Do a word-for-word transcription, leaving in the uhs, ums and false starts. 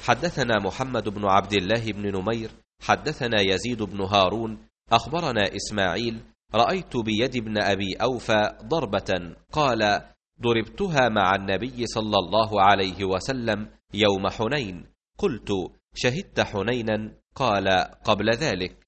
حدثنا محمد بن عبد الله بن نمير حدثنا يزيد بن هارون أخبرنا إسماعيل رأيت بيد ابن أبي أوفى ضربة قال ضربتها مع النبي صلى الله عليه وسلم يوم حنين. قلت شهدت حنينا؟ قال قبل ذلك.